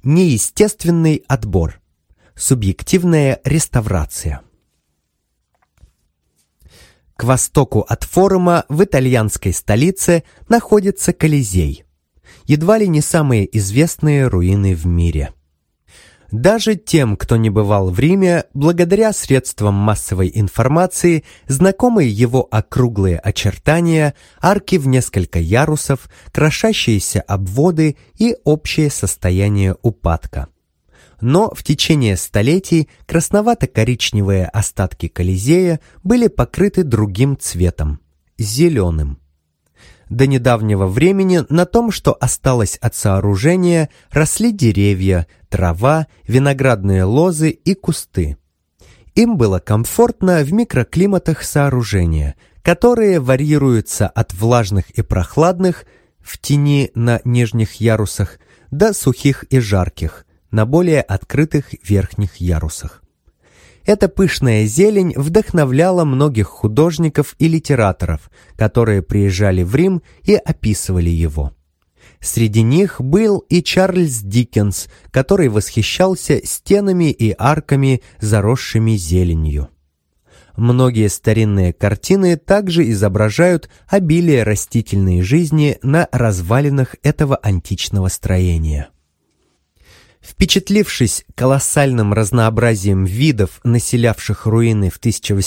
Неестественный отбор. Субъективная реставрация. К востоку от форума в итальянской столице находится Колизей. Едва ли не самые известные руины в мире. Даже тем, кто не бывал в Риме, благодаря средствам массовой информации, знакомы его округлые очертания, арки в несколько ярусов, крошащиеся обводы и общее состояние упадка. Но в течение столетий красновато-коричневые остатки Колизея были покрыты другим цветом – зеленым. До недавнего времени на том, что осталось от сооружения, росли деревья, трава, виноградные лозы и кусты. Им было комфортно в микроклиматах сооружения, которые варьируются от влажных и прохладных в тени на нижних ярусах до сухих и жарких на более открытых верхних ярусах. Эта пышная зелень вдохновляла многих художников и литераторов, которые приезжали в Рим и описывали его. Среди них был и Чарльз Диккенс, который восхищался стенами и арками, заросшими зеленью. Многие старинные картины также изображают обилие растительной жизни на развалинах этого античного строения. Впечатлившись колоссальным разнообразием видов, населявших руины в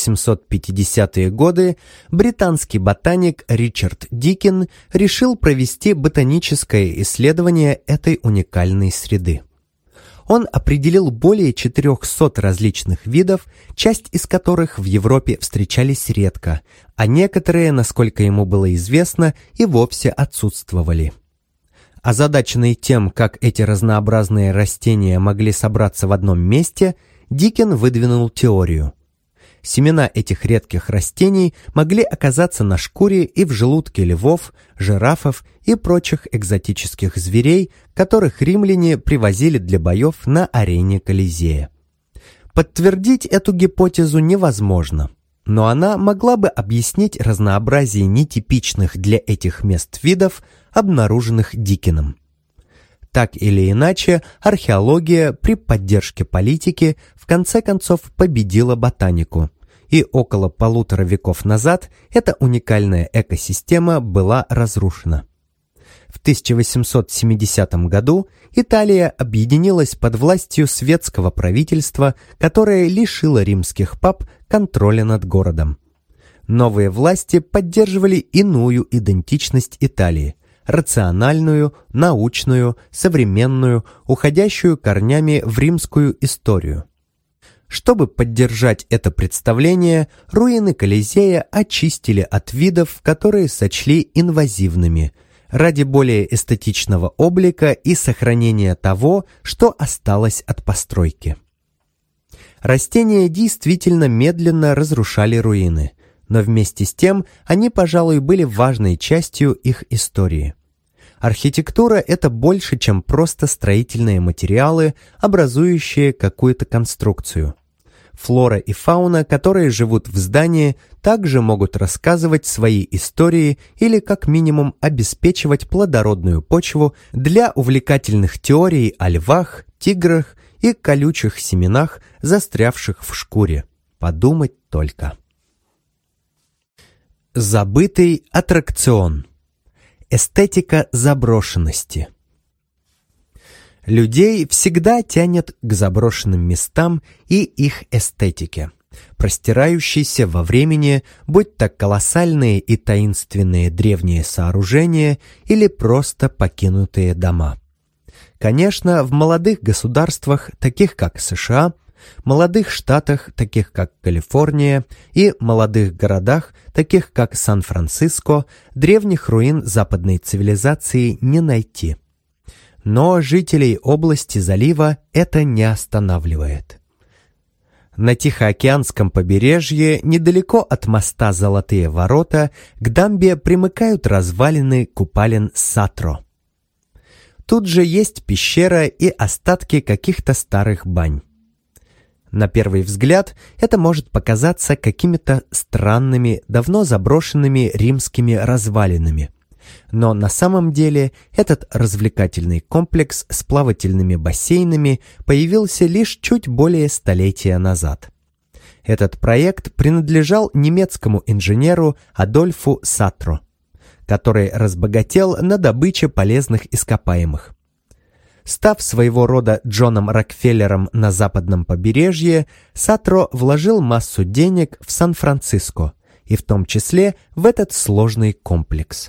1850-е годы, британский ботаник Ричард Дикин решил провести ботаническое исследование этой уникальной среды. Он определил более 400 различных видов, часть из которых в Европе встречались редко, а некоторые, насколько ему было известно, и вовсе отсутствовали. Озадаченный тем, как эти разнообразные растения могли собраться в одном месте, Дикин выдвинул теорию. Семена этих редких растений могли оказаться на шкуре и в желудке львов, жирафов и прочих экзотических зверей, которых римляне привозили для боев на арене Колизея. Подтвердить эту гипотезу невозможно, но она могла бы объяснить разнообразие нетипичных для этих мест видов, обнаруженных Дикином. Так или иначе, археология при поддержке политики в конце концов победила ботанику, и около 1,5 веков назад эта уникальная экосистема была разрушена. В 1870 году Италия объединилась под властью светского правительства, которое лишило римских пап контроля над городом. Новые власти поддерживали иную идентичность Италии – рациональную, научную, современную, уходящую корнями в римскую историю. Чтобы поддержать это представление, руины Колизея очистили от видов, которые сочли инвазивными, ради более эстетичного облика и сохранения того, что осталось от постройки. Растения действительно медленно разрушали руины, но вместе с тем они, пожалуй, были важной частью их истории. Архитектура – это больше, чем просто строительные материалы, образующие какую-то конструкцию. Флора и фауна, которые живут в здании, также могут рассказывать свои истории или как минимум обеспечивать плодородную почву для увлекательных теорий о львах, тиграх и колючих семенах, застрявших в шкуре. Подумать только. Забытый аттракцион. Эстетика заброшенности. Людей всегда тянет к заброшенным местам и их эстетике, простирающейся во времени, будь то колоссальные и таинственные древние сооружения или просто покинутые дома. Конечно, в молодых государствах, таких как США, молодых штатах, таких как Калифорния, и молодых городах, таких как Сан-Франциско, древних руин западной цивилизации не найти. Но жителей области залива это не останавливает. На Тихоокеанском побережье, недалеко от моста Золотые ворота, к дамбе примыкают развалины купалин Сатро. Тут же есть пещера и остатки каких-то старых бань. На первый взгляд это может показаться какими-то странными, давно заброшенными римскими развалинами. Но на самом деле этот развлекательный комплекс с плавательными бассейнами появился лишь чуть более столетия назад. Этот проект принадлежал немецкому инженеру Адольфу Сатро, который разбогател на добыче полезных ископаемых. Став своего рода Джоном Рокфеллером на западном побережье, Сатро вложил массу денег в Сан-Франциско, и в том числе в этот сложный комплекс.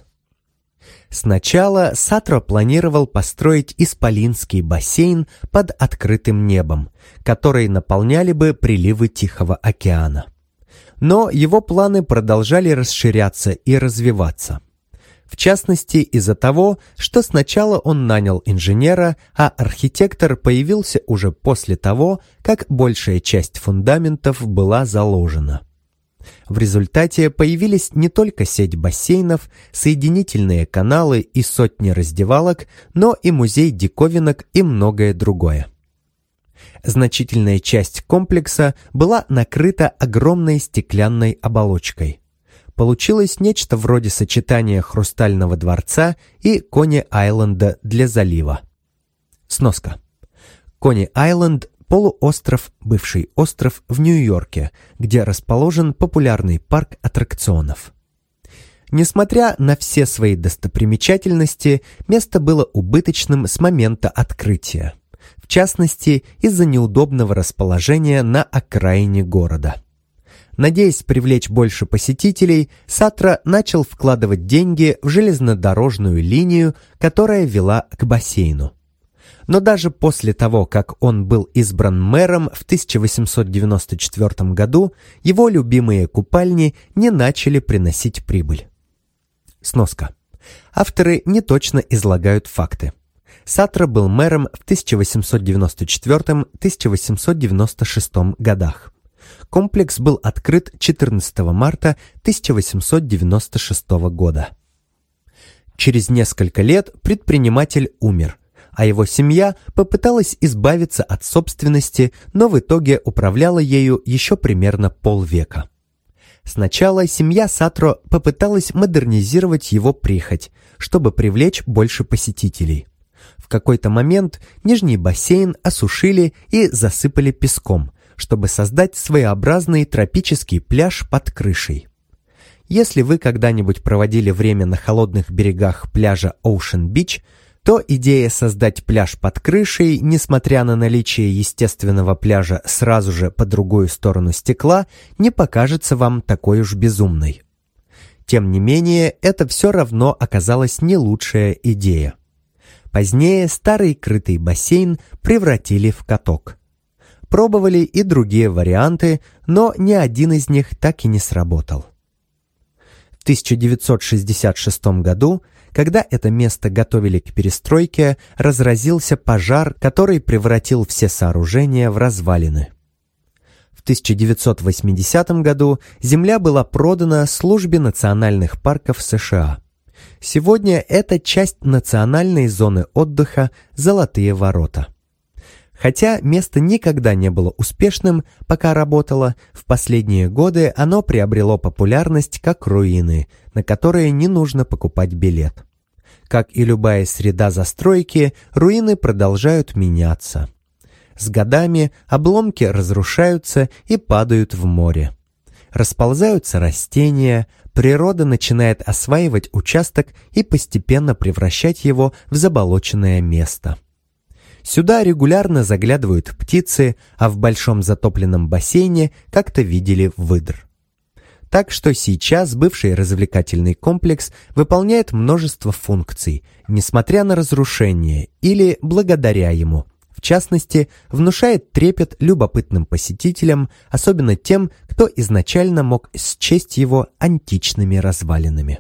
Сначала Сатро планировал построить исполинский бассейн под открытым небом, который наполняли бы приливы Тихого океана. Но его планы продолжали расширяться и развиваться. В частности, из-за того, что сначала он нанял инженера, а архитектор появился уже после того, как большая часть фундаментов была заложена. В результате появились не только сеть бассейнов, соединительные каналы и сотни раздевалок, но и музей диковинок и многое другое. Значительная часть комплекса была накрыта огромной стеклянной оболочкой. Получилось нечто вроде сочетания Хрустального дворца и Кони-Айленда для залива. Сноска. Кони-Айленд – полуостров, бывший остров в Нью-Йорке, где расположен популярный парк аттракционов. Несмотря на все свои достопримечательности, место было убыточным с момента открытия. В частности, из-за неудобного расположения на окраине города. Надеясь привлечь больше посетителей, Сатро начал вкладывать деньги в железнодорожную линию, которая вела к бассейну. Но даже после того, как он был избран мэром в 1894 году, его любимые купальни не начали приносить прибыль. Сноска. Авторы неточно излагают факты. Сатро был мэром в 1894-1896 годах. Комплекс был открыт 14 марта 1896 года. Через несколько лет предприниматель умер, а его семья попыталась избавиться от собственности, но в итоге управляла ею еще примерно полвека. Сначала семья Сатро попыталась модернизировать его прихоть, чтобы привлечь больше посетителей. В какой-то момент нижний бассейн осушили и засыпали песком, чтобы создать своеобразный тропический пляж под крышей. Если вы когда-нибудь проводили время на холодных берегах пляжа Оушен-Бич, то идея создать пляж под крышей, несмотря на наличие естественного пляжа сразу же по другую сторону стекла, не покажется вам такой уж безумной. Тем не менее, это все равно оказалась не лучшая идея. Позднее старый крытый бассейн превратили в каток. Пробовали и другие варианты, но ни один из них так и не сработал. В 1966 году, когда это место готовили к перестройке, разразился пожар, который превратил все сооружения в развалины. В 1980 году земля была продана Службе национальных парков США. Сегодня это часть национальной зоны отдыха «Золотые ворота». Хотя место никогда не было успешным, пока работало, в последние годы оно приобрело популярность как руины, на которые не нужно покупать билет. Как и любая среда застройки, руины продолжают меняться. С годами обломки разрушаются и падают в море. Расползаются растения, природа начинает осваивать участок и постепенно превращать его в заболоченное место. Сюда регулярно заглядывают птицы, а в большом затопленном бассейне как-то видели выдр. Так что сейчас бывший развлекательный комплекс выполняет множество функций, несмотря на разрушение или благодаря ему. В частности, внушает трепет любопытным посетителям, особенно тем, кто изначально мог счесть его античными развалинами.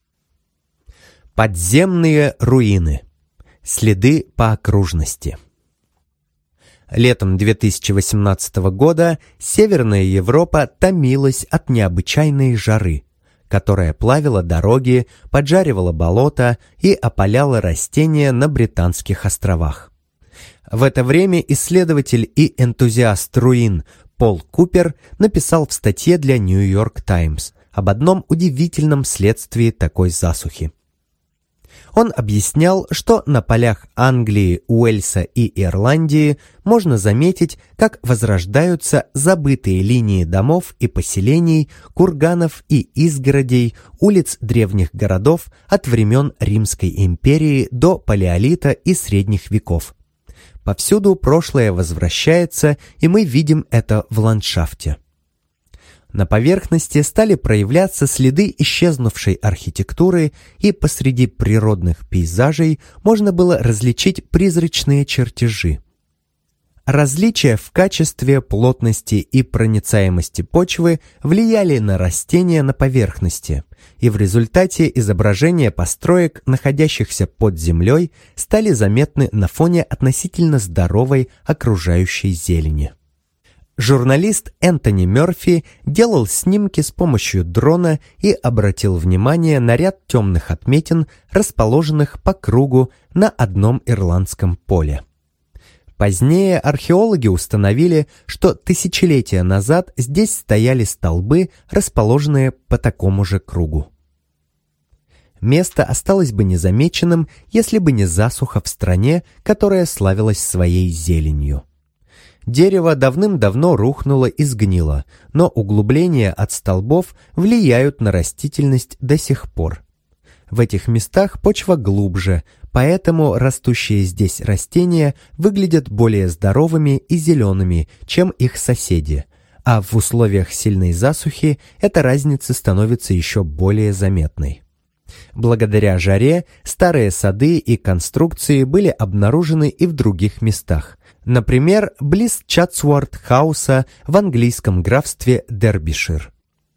Подземные руины. Следы по окружности. Летом 2018 года Северная Европа томилась от необычайной жары, которая плавила дороги, поджаривала болота и опаляла растения на Британских островах. В это время исследователь и энтузиаст руин Пол Купер написал в статье для New York Times об одном удивительном следствии такой засухи. Он объяснял, что на полях Англии, Уэльса и Ирландии можно заметить, как возрождаются забытые линии домов и поселений, курганов и изгородей, улиц древних городов от времен Римской империи до Палеолита и Средних веков. Повсюду прошлое возвращается, и мы видим это в ландшафте. На поверхности стали проявляться следы исчезнувшей архитектуры, и посреди природных пейзажей можно было различить призрачные чертежи. Различия в качестве, плотности и проницаемости почвы влияли на растения на поверхности, и в результате изображения построек, находящихся под землей, стали заметны на фоне относительно здоровой окружающей зелени. Журналист Энтони Мёрфи делал снимки с помощью дрона и обратил внимание на ряд темных отметин, расположенных по кругу на одном ирландском поле. Позднее археологи установили, что тысячелетия назад здесь стояли столбы, расположенные по такому же кругу. Место осталось бы незамеченным, если бы не засуха в стране, которая славилась своей зеленью. Дерево давным-давно рухнуло и сгнило, но углубления от столбов влияют на растительность до сих пор. В этих местах почва глубже, поэтому растущие здесь растения выглядят более здоровыми и зелеными, чем их соседи, а в условиях сильной засухи эта разница становится еще более заметной. Благодаря жаре старые сады и конструкции были обнаружены и в других местах, например, близ Чатсуорт-хауса в английском графстве Дербишир.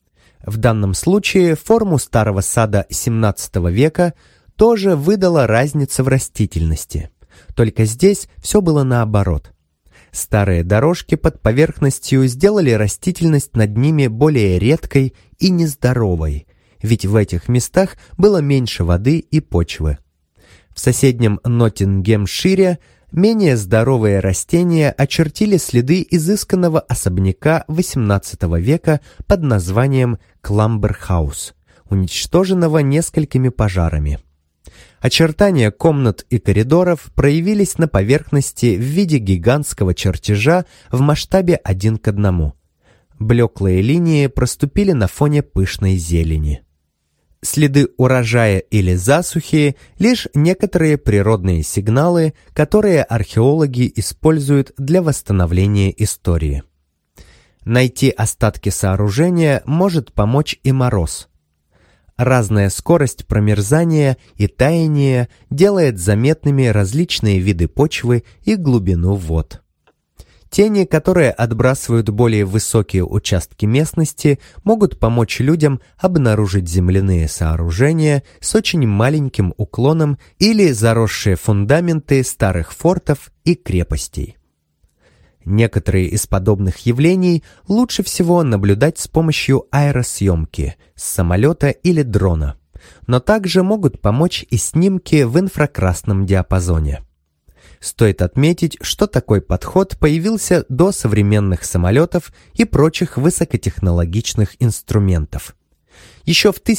В данном случае форму старого сада XVII века тоже выдала разница в растительности, только здесь все было наоборот. Старые дорожки под поверхностью сделали растительность над ними более редкой и нездоровой, ведь в этих местах было меньше воды и почвы. В соседнем Ноттингемшире менее здоровые растения очертили следы изысканного особняка XVIII века под названием Кламбер-хаус, уничтоженного несколькими пожарами. Очертания комнат и коридоров проявились на поверхности в виде гигантского чертежа в масштабе 1:1. Блеклые линии проступили на фоне пышной зелени. Следы урожая или засухи – лишь некоторые природные сигналы, которые археологи используют для восстановления истории. Найти остатки сооружения может помочь и мороз. Разная скорость промерзания и таяния делает заметными различные виды почвы и глубину вод. Тени, которые отбрасывают более высокие участки местности, могут помочь людям обнаружить земляные сооружения с очень маленьким уклоном или заросшие фундаменты старых фортов и крепостей. Некоторые из подобных явлений лучше всего наблюдать с помощью аэросъемки, с самолета или дрона, но также могут помочь и снимки в инфракрасном диапазоне. Стоит отметить, что такой подход появился до современных самолетов и прочих высокотехнологичных инструментов. Еще в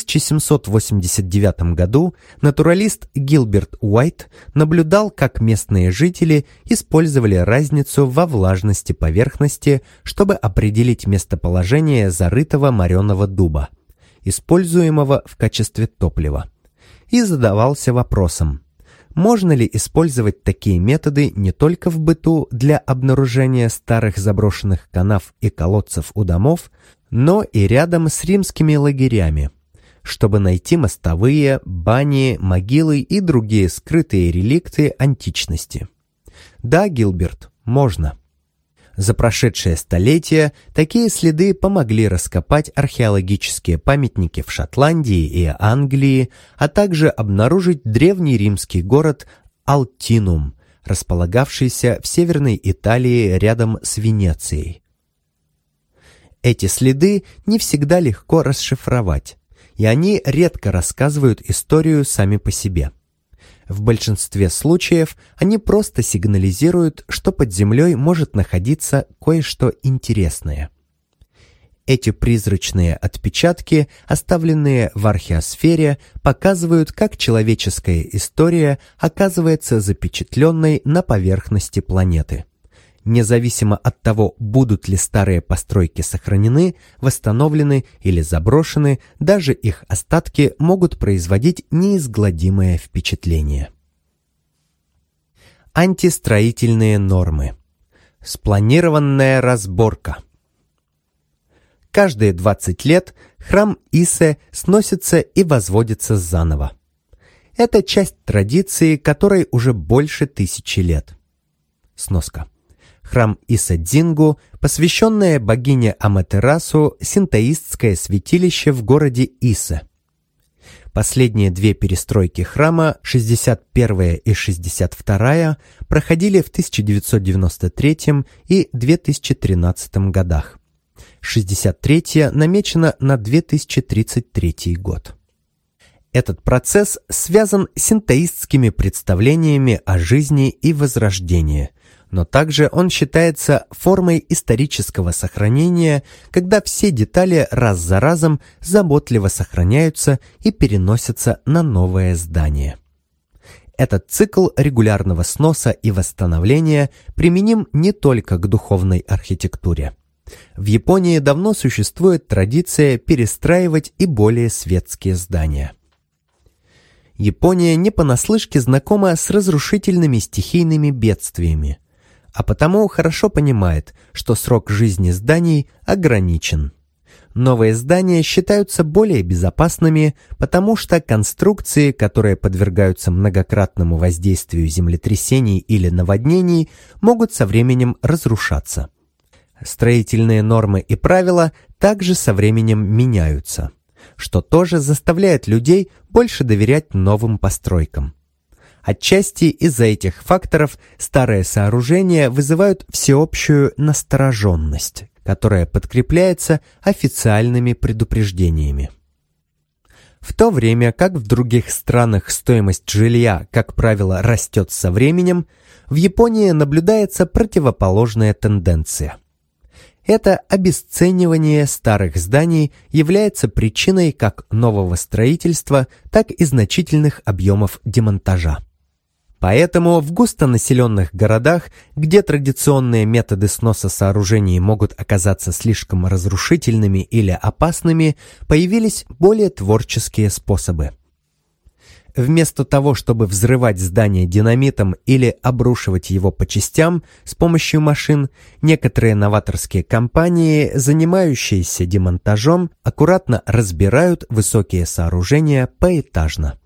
1789 году натуралист Гилберт Уайт наблюдал, как местные жители использовали разницу во влажности поверхности, чтобы определить местоположение зарытого мореного дуба, используемого в качестве топлива, и задавался вопросом: можно ли использовать такие методы не только в быту для обнаружения старых заброшенных канав и колодцев у домов, но и рядом с римскими лагерями, чтобы найти мостовые, бани, могилы и другие скрытые реликты античности? Да, Гилберт, можно. За прошедшее столетие такие следы помогли раскопать археологические памятники в Шотландии и Англии, а также обнаружить древний римский город Алтинум, располагавшийся в Северной Италии рядом с Венецией. Эти следы не всегда легко расшифровать, и они редко рассказывают историю сами по себе. В большинстве случаев они просто сигнализируют, что под землей может находиться кое-что интересное. Эти призрачные отпечатки, оставленные в археосфере, показывают, как человеческая история оказывается запечатленной на поверхности планеты. Независимо от того, будут ли старые постройки сохранены, восстановлены или заброшены, даже их остатки могут производить неизгладимое впечатление. Антистроительные нормы. Спланированная разборка. Каждые 20 лет храм Исе сносится и возводится заново. Это часть традиции, которой уже больше 1000 лет. Сноска. Храм Исе-Дзингу, посвященное богине Аматерасу, синтоистское святилище в городе Исе. Последние две перестройки храма, 61 и 62, проходили в 1993 и 2013 годах. 63 намечена на 2033 год. Этот процесс связан с синтоистскими представлениями о жизни и возрождении, но также он считается формой исторического сохранения, когда все детали раз за разом заботливо сохраняются и переносятся на новое здание. Этот цикл регулярного сноса и восстановления применим не только к духовной архитектуре. В Японии давно существует традиция перестраивать и более светские здания. Япония не понаслышке знакома с разрушительными стихийными бедствиями, а потому хорошо понимает, что срок жизни зданий ограничен. Новые здания считаются более безопасными, потому что конструкции, которые подвергаются многократному воздействию землетрясений или наводнений, могут со временем разрушаться. Строительные нормы и правила также со временем меняются, что тоже заставляет людей больше доверять новым постройкам. Отчасти из-за этих факторов старые сооружения вызывают всеобщую настороженность, которая подкрепляется официальными предупреждениями. В то время как в других странах стоимость жилья, как правило, растет со временем, в Японии наблюдается противоположная тенденция. Это обесценивание старых зданий является причиной как нового строительства, так и значительных объемов демонтажа. Поэтому в густонаселенных городах, где традиционные методы сноса сооружений могут оказаться слишком разрушительными или опасными, появились более творческие способы. Вместо того, чтобы взрывать здание динамитом или обрушивать его по частям с помощью машин, некоторые новаторские компании, занимающиеся демонтажом, аккуратно разбирают высокие сооружения поэтажно.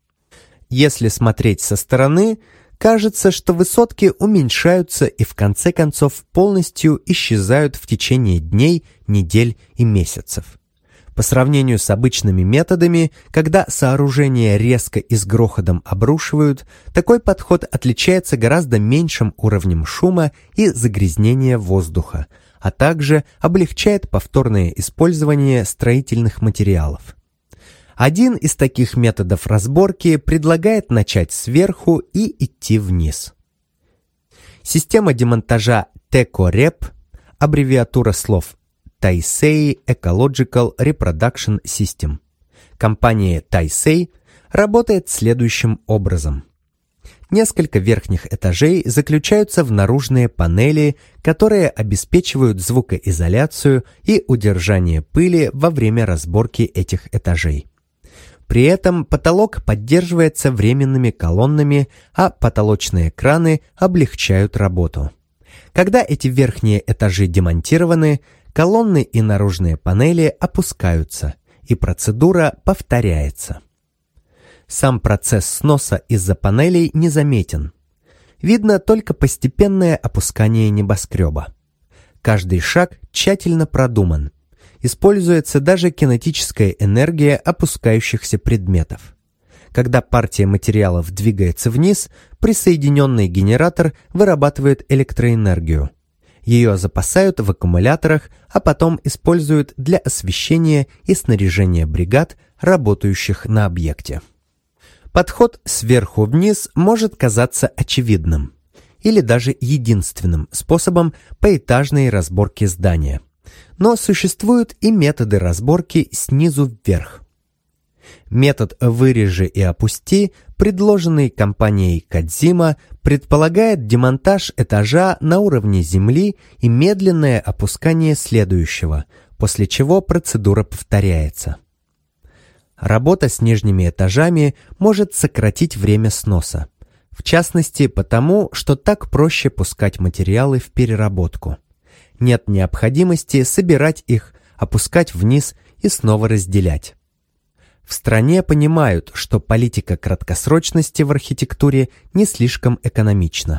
Если смотреть со стороны, кажется, что высотки уменьшаются и в конце концов полностью исчезают в течение дней, недель и месяцев. По сравнению с обычными методами, когда сооружения резко и с грохотом обрушивают, такой подход отличается гораздо меньшим уровнем шума и загрязнения воздуха, а также облегчает повторное использование строительных материалов. Один из таких методов разборки предлагает начать сверху и идти вниз. Система демонтажа TECOREP, аббревиатура слов Taisei Ecological Reproduction System, компания Taisei, работает следующим образом. Несколько верхних этажей заключаются в наружные панели, которые обеспечивают звукоизоляцию и удержание пыли во время разборки этих этажей. При этом потолок поддерживается временными колоннами, а потолочные краны облегчают работу. Когда эти верхние этажи демонтированы, колонны и наружные панели опускаются, и процедура повторяется. Сам процесс сноса из-за панелей незаметен. Видно только постепенное опускание небоскреба. Каждый шаг тщательно продуман. Используется даже кинетическая энергия опускающихся предметов. Когда партия материалов двигается вниз, присоединенный генератор вырабатывает электроэнергию. Ее запасают в аккумуляторах, а потом используют для освещения и снаряжения бригад, работающих на объекте. Подход сверху вниз может казаться очевидным или даже единственным способом поэтажной разборки здания. Но существуют и методы разборки снизу вверх. Метод «вырежи и опусти», предложенный компанией Кодзима, предполагает демонтаж этажа на уровне земли и медленное опускание следующего, после чего процедура повторяется. Работа с нижними этажами может сократить время сноса, в частности потому, что так проще пускать материалы в переработку. Нет необходимости собирать их, опускать вниз и снова разделять. В стране понимают, что политика краткосрочности в архитектуре не слишком экономична.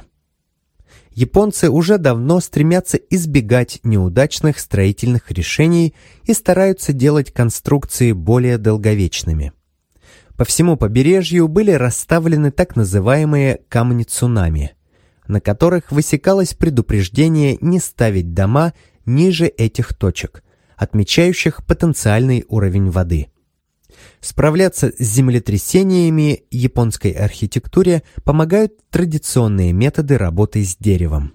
Японцы уже давно стремятся избегать неудачных строительных решений и стараются делать конструкции более долговечными. По всему побережью были расставлены так называемые камни цунами, на которых высекалось предупреждение не ставить дома ниже этих точек, отмечающих потенциальный уровень воды. Справляться с землетрясениями японской архитектуре помогают традиционные методы работы с деревом.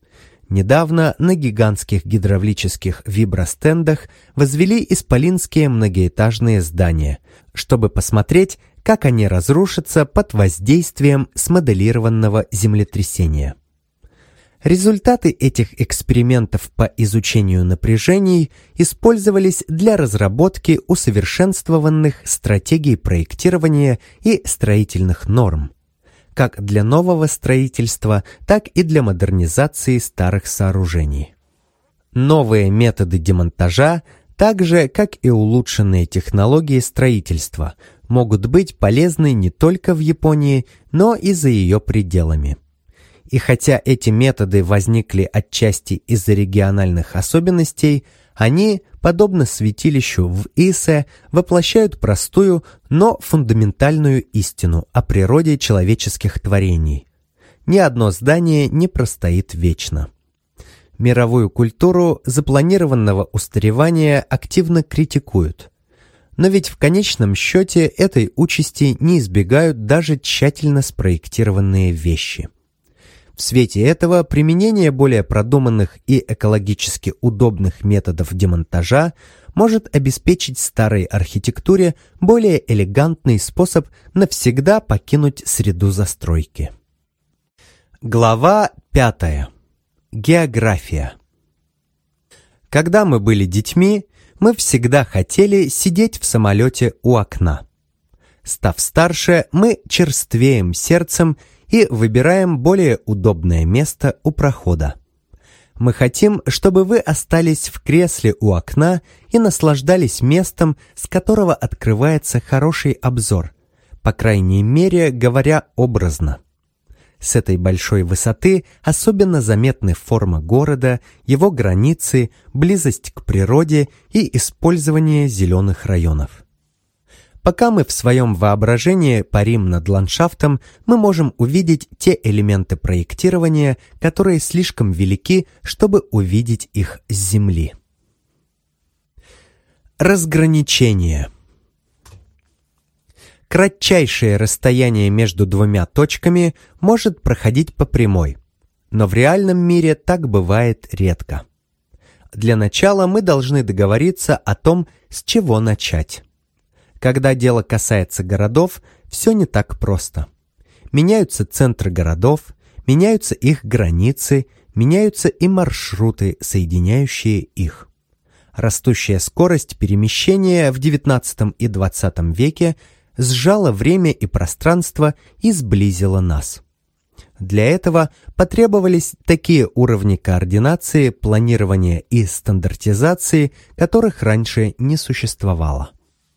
Недавно на гигантских гидравлических вибростендах возвели исполинские многоэтажные здания, чтобы посмотреть, как они разрушатся под воздействием смоделированного землетрясения. Результаты этих экспериментов по изучению напряжений использовались для разработки усовершенствованных стратегий проектирования и строительных норм, как для нового строительства, так и для модернизации старых сооружений. Новые методы демонтажа, так же как и улучшенные технологии строительства, могут быть полезны не только в Японии, но и за ее пределами. И хотя эти методы возникли отчасти из-за региональных особенностей, они, подобно святилищу в Исе, воплощают простую, но фундаментальную истину о природе человеческих творений. Ни одно здание не простоит вечно. Мировую культуру запланированного устаревания активно критикуют. Но ведь в конечном счете этой участи не избегают даже тщательно спроектированные вещи. В свете этого применение более продуманных и экологически удобных методов демонтажа может обеспечить старой архитектуре более элегантный способ навсегда покинуть среду застройки. Глава 5. География. Когда мы были детьми, мы всегда хотели сидеть в самолете у окна. Став старше, мы черствеем сердцем и выбираем более удобное место у прохода. Мы хотим, чтобы вы остались в кресле у окна и наслаждались местом, с которого открывается хороший обзор, по крайней мере, говоря образно. С этой большой высоты особенно заметны форма города, его границы, близость к природе и использование зеленых районов. Пока мы в своем воображении парим над ландшафтом, мы можем увидеть те элементы проектирования, которые слишком велики, чтобы увидеть их с земли. Разграничение. Кратчайшее расстояние между двумя точками может проходить по прямой, но в реальном мире так бывает редко. Для начала мы должны договориться о том, с чего начать. Когда дело касается городов, все не так просто. Меняются центры городов, меняются их границы, меняются и маршруты, соединяющие их. Растущая скорость перемещения в XIX и XX веке сжала время и пространство и сблизила нас. Для этого потребовались такие уровни координации, планирования и стандартизации, которых раньше не существовало.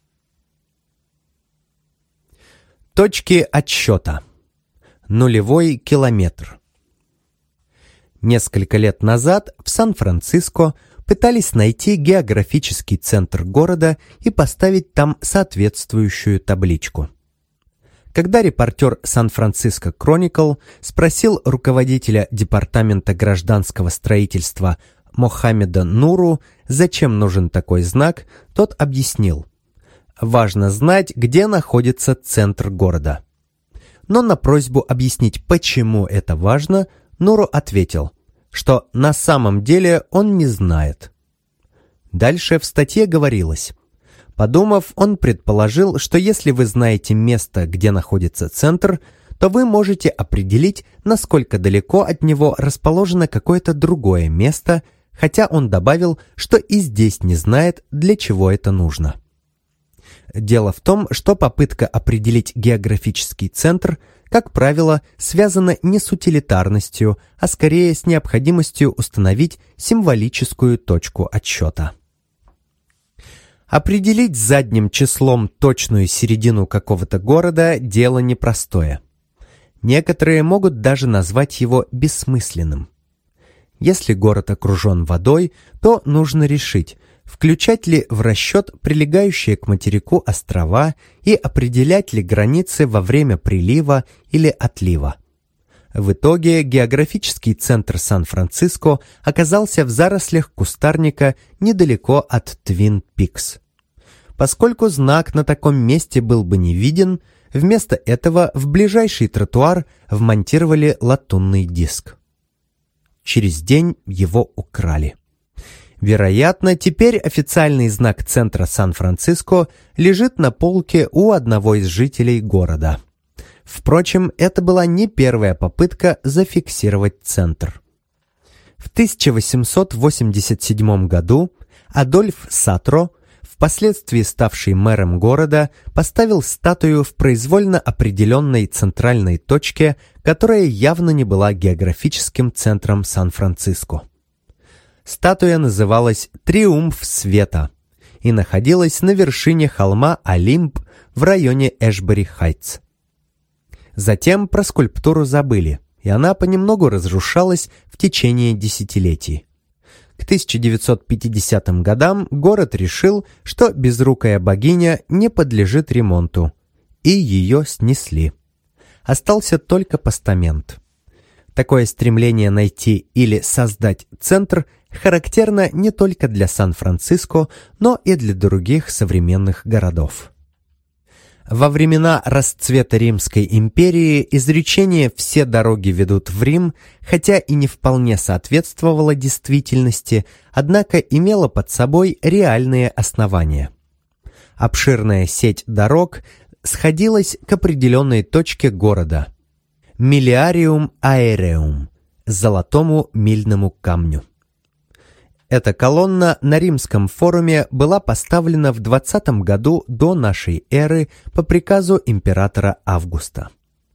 Точки отсчета. Нулевой километр. Несколько лет назад в Сан-Франциско пытались найти географический центр города и поставить там соответствующую табличку. Когда репортер Сан-Франциско Кроникл спросил руководителя департамента гражданского строительства Мохаммеда Нуру, зачем нужен такой знак, тот объяснил: важно знать, где находится центр города. Но на просьбу объяснить, почему это важно, Нуру ответил, что на самом деле он не знает. Дальше в статье говорилось: подумав, он предположил, что если вы знаете место, где находится центр, то вы можете определить, насколько далеко от него расположено какое-то другое место, хотя он добавил, что и здесь не знает, для чего это нужно. Дело в том, что попытка определить географический центр, как правило, связана не с утилитарностью, а скорее с необходимостью установить символическую точку отсчета. Определить задним числом точную середину какого-то города – дело непростое. Некоторые могут даже назвать его бессмысленным. Если город окружен водой, то нужно решить, включать ли в расчет прилегающие к материку острова и определять ли границы во время прилива или отлива. В итоге географический центр Сан-Франциско оказался в зарослях кустарника недалеко от Твин-Пикс. Поскольку знак на таком месте был бы не виден, вместо этого в ближайший тротуар вмонтировали латунный диск. Через день его украли. Вероятно, теперь официальный знак центра Сан-Франциско лежит на полке у одного из жителей города. Впрочем, это была не первая попытка зафиксировать центр. В 1887 году Адольф Сатро, впоследствии ставший мэром города, поставил статую в произвольно определенной центральной точке, которая явно не была географическим центром Сан-Франциско. Статуя называлась «Триумф света» и находилась на вершине холма Олимп в районе Эшбери-Хайтс. Затем про скульптуру забыли, и она понемногу разрушалась в течение десятилетий. К 1950 годам город решил, что безрукая богиня не подлежит ремонту, и ее снесли. Остался только постамент. Такое стремление найти или создать центр характерно не только для Сан-Франциско, но и для других современных городов. Во времена расцвета Римской империи изречение «все дороги ведут в Рим», хотя и не вполне соответствовало действительности, однако имело под собой реальные основания. Обширная сеть дорог сходилась к определенной точке города – Миллиариум Аэреум – золотому мильному камню. Эта колонна на Римском форуме была поставлена в 20 году до нашей эры по приказу императора Августа.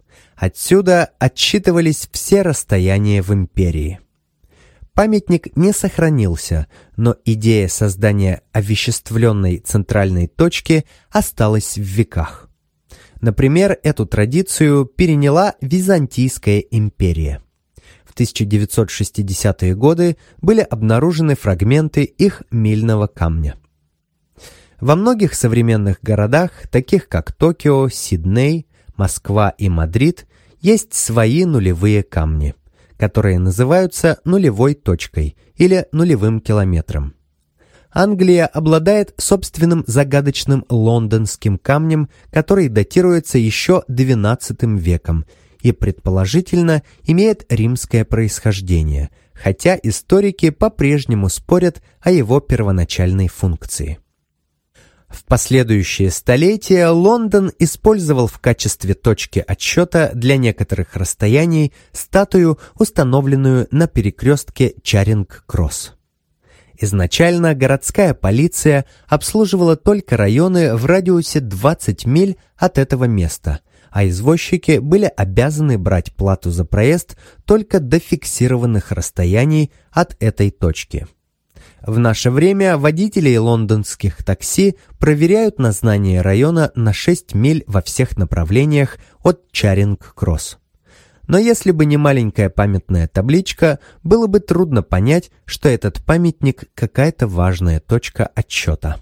Отсюда отсчитывались все расстояния в империи. Памятник не сохранился, но идея создания овеществленной центральной точки осталась в веках. Например, эту традицию переняла Византийская империя. В 1960-е годы были обнаружены фрагменты их мильного камня. Во многих современных городах, таких как Токио, Сидней, Москва и Мадрид, есть свои нулевые камни, которые называются нулевой точкой или нулевым километром. Англия обладает собственным загадочным лондонским камнем, который датируется еще XII веком и, предположительно, имеет римское происхождение, хотя историки по-прежнему спорят о его первоначальной функции. В последующие столетия Лондон использовал в качестве точки отсчета для некоторых расстояний статую, установленную на перекрестке Чаринг-Кросс. Изначально городская полиция обслуживала только районы в радиусе 20 миль от этого места, а извозчики были обязаны брать плату за проезд только до фиксированных расстояний от этой точки. В наше время водители лондонских такси проверяют на знание района на 6 миль во всех направлениях от Чаринг-Кросс. Но если бы не маленькая памятная табличка, было бы трудно понять, что этот памятник какая-то важная точка отсчета.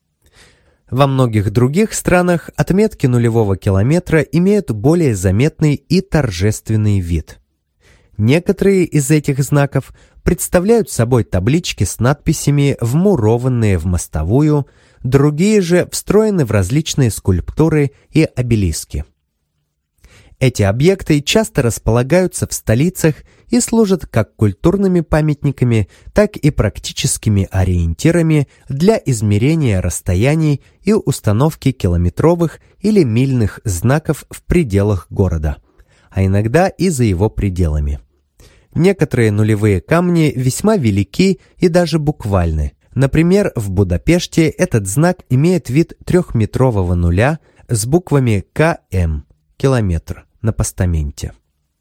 Во многих других странах отметки нулевого километра имеют более заметный и торжественный вид. Некоторые из этих знаков представляют собой таблички с надписями, вмурованные в мостовую, другие же встроены в различные скульптуры и обелиски. Эти объекты часто располагаются в столицах и служат как культурными памятниками, так и практическими ориентирами для измерения расстояний и установки километровых или мильных знаков в пределах города, а иногда и за его пределами. Некоторые нулевые камни весьма велики и даже буквальны. Например, в Будапеште этот знак имеет вид трехметрового нуля с буквами КМ – километр на постаменте.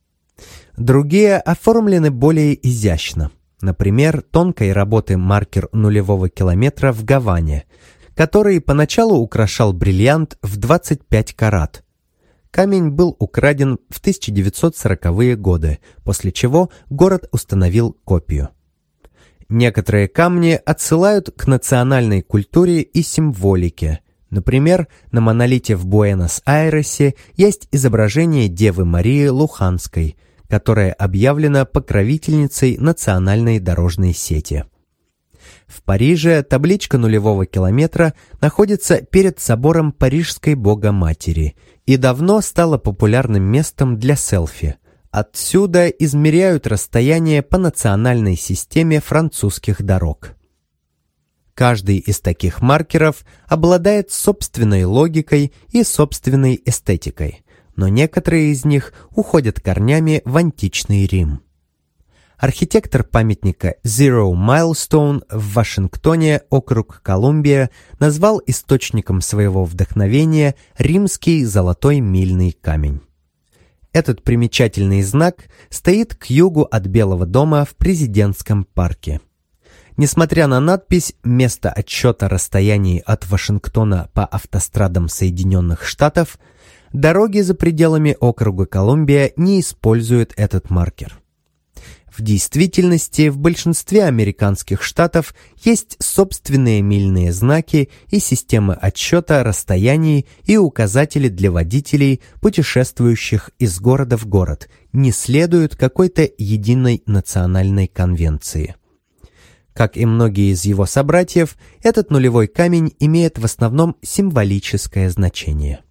Другие оформлены более изящно. Например, тонкой работы маркер нулевого километра в Гаване, который поначалу украшал бриллиант в 25 карат. Камень был украден в 1940-е годы, после чего город установил копию. Некоторые камни отсылают к национальной культуре и символике. Например, на монолите в Буэнос-Айресе есть изображение Девы Марии Луханской, которая объявлена покровительницей национальной дорожной сети. В Париже табличка нулевого километра находится перед собором Парижской Богоматери и давно стала популярным местом для селфи. Отсюда измеряют расстояние по национальной системе французских дорог. Каждый из таких маркеров обладает собственной логикой и собственной эстетикой, но некоторые из них уходят корнями в античный Рим. Архитектор памятника Zero Milestone в Вашингтоне, округ Колумбия, назвал источником своего вдохновения римский золотой мильный камень. Этот примечательный знак стоит к югу от Белого дома в президентском парке. Несмотря на надпись «Место отсчета расстояний от Вашингтона по автострадам Соединенных Штатов», дороги за пределами округа Колумбия не используют этот маркер. В действительности, в большинстве американских штатов есть собственные мильные знаки и системы отсчета расстояний и указатели для водителей, путешествующих из города в город, не следуют какой-то единой национальной конвенции. Как и многие из его собратьев, этот нулевой камень имеет в основном символическое значение.